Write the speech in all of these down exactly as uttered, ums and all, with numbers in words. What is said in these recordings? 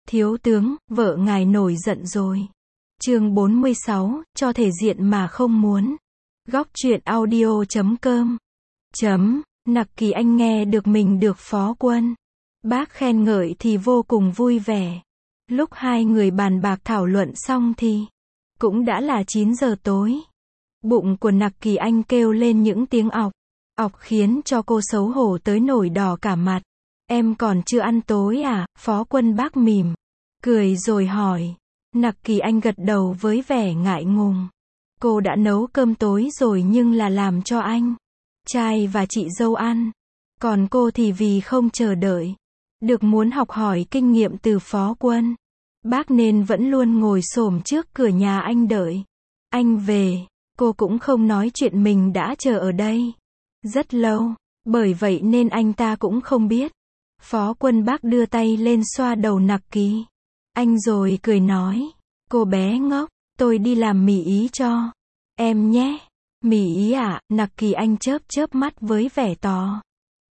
Thiếu tướng, vợ ngài nổi giận rồi. Chương bốn mươi sáu, cho thể diện mà không muốn. Góc truyện audio chấm com. Chấm, Nặc Kỳ Anh nghe được mình được phó quân bác khen ngợi thì vô cùng vui vẻ. Lúc hai người bàn bạc thảo luận xong thì cũng đã là chín giờ tối. Bụng của Nặc Kỳ Anh kêu lên những tiếng ọc, ọc khiến cho cô xấu hổ tới nổi đỏ cả mặt. Em còn chưa ăn tối à? Phó quân bác mỉm cười rồi hỏi. Nặc Kỳ Anh gật đầu với vẻ ngại ngùng. Cô đã nấu cơm tối rồi nhưng là làm cho anh trai và chị dâu ăn. Còn cô thì vì không chờ đợi được muốn học hỏi kinh nghiệm từ phó quân bác nên vẫn luôn ngồi xổm trước cửa nhà anh đợi anh về. Cô cũng không nói chuyện mình đã chờ ở đây rất lâu, bởi vậy nên anh ta cũng không biết. Phó quân bác đưa tay lên xoa đầu Nặc Kỳ Anh rồi cười nói. Cô bé ngốc, tôi đi làm mì Ý cho em nhé. Mì Ý à? Nặc Kỳ Anh chớp chớp mắt với vẻ tò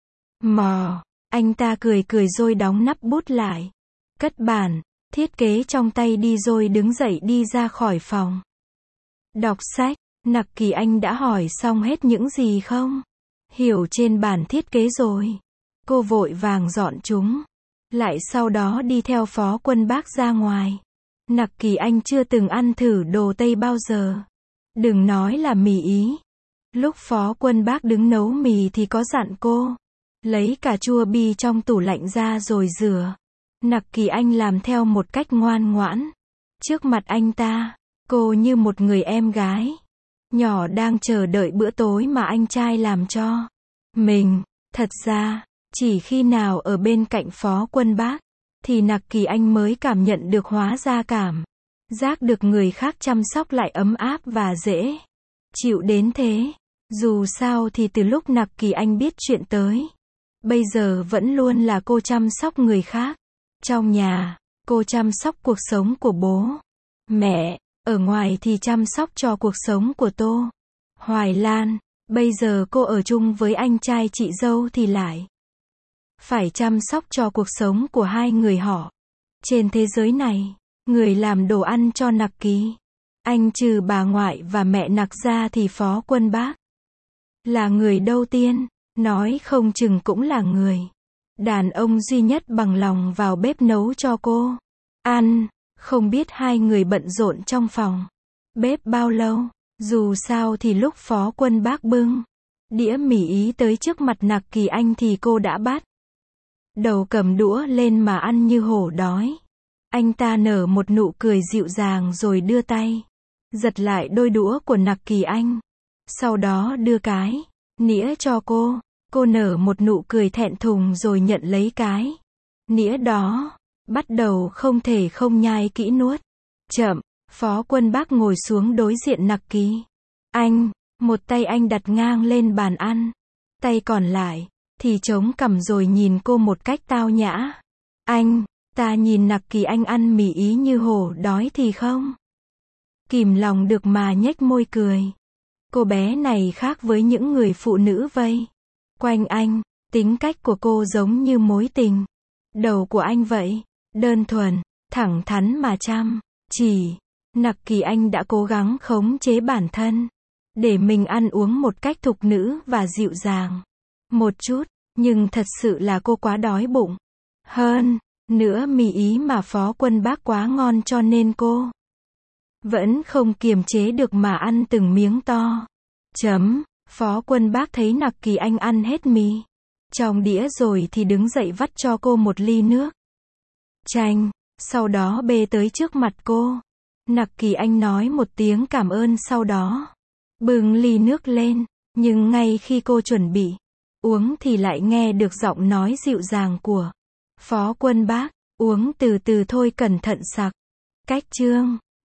mò. Anh ta cười cười rồi đóng nắp bút lại, cất bản thiết kế trong tay đi rồi đứng dậy đi ra khỏi phòng. Đọc sách. Nặc Kỳ Anh đã hỏi xong hết những gì không hiểu trên bản thiết kế rồi. Cô vội vàng dọn chúng lại, sau đó đi theo phó quân bác ra ngoài. Nặc Kỳ Anh chưa từng ăn thử đồ Tây bao giờ, đừng nói là mì Ý. Lúc phó quân bác đứng nấu mì thì có dặn cô lấy cà chua bi trong tủ lạnh ra rồi rửa. Nặc Kỳ Anh làm theo một cách ngoan ngoãn. Trước mặt anh ta, cô như một người em gái nhỏ đang chờ đợi bữa tối mà anh trai làm cho mình. Thật ra, chỉ khi nào ở bên cạnh phó quân bác thì Nặc Kỳ Anh mới cảm nhận được hóa ra cảm giác được người khác chăm sóc lại ấm áp và dễ chịu đến thế. Dù sao thì từ lúc Nặc Kỳ Anh biết chuyện tới bây giờ vẫn luôn là cô chăm sóc người khác. Trong nhà, cô chăm sóc cuộc sống của bố mẹ, ở ngoài thì chăm sóc cho cuộc sống của Tô Hoài Lan. Bây giờ cô ở chung với anh trai chị dâu thì lại phải chăm sóc cho cuộc sống của hai người họ. Trên thế giới này, người làm đồ ăn cho Nặc Kỳ Anh trừ bà ngoại và mẹ Nặc ra thì phó quân bác là người đầu tiên, nói không chừng cũng là người đàn ông duy nhất bằng lòng vào bếp nấu cho cô ăn. Không biết hai người bận rộn trong phòng bếp bao lâu. Dù sao thì lúc phó quân bác bưng đĩa mì Ý tới trước mặt Nặc Kỳ Anh thì cô đã bắt đầu cầm đũa lên mà ăn như hổ đói. Anh ta nở một nụ cười dịu dàng rồi đưa tay giật lại đôi đũa của Nặc Kỳ Anh, sau đó đưa cái nĩa cho cô. Cô nở một nụ cười thẹn thùng rồi nhận lấy cái nĩa đó, bắt đầu không thể không nhai kỹ nuốt chậm. Phó quân bác ngồi xuống đối diện Nặc Kỳ Anh, một tay anh đặt ngang lên bàn ăn, tay còn lại thì chống cằm rồi nhìn cô một cách tao nhã. Anh ta nhìn Nặc Kỳ Anh ăn mì Ý như hổ đói thì không kìm lòng được mà nhếch môi cười. Cô bé này khác với những người phụ nữ vây quanh anh. Tính cách của cô giống như mối tình đầu của anh vậy, đơn thuần, thẳng thắn mà chăm chỉ. Nặc Kỳ Anh đã cố gắng khống chế bản thân để mình ăn uống một cách thục nữ và dịu dàng một chút, nhưng thật sự là cô quá đói bụng. Hơn nữa mì Ý mà phó quân bác quá ngon cho nên cô vẫn không kiềm chế được mà ăn từng miếng to. Chấm. Phó quân bác thấy Nặc Kỳ Anh ăn hết mì trong đĩa rồi thì đứng dậy vắt cho cô một ly nước chanh, sau đó bê tới trước mặt cô. Nặc Kỳ Anh nói một tiếng cảm ơn sau đó bưng ly nước lên, nhưng ngay khi cô chuẩn bị uống thì lại nghe được giọng nói dịu dàng của phó quân bác. Uống từ từ thôi, cẩn thận sặc. Cách chương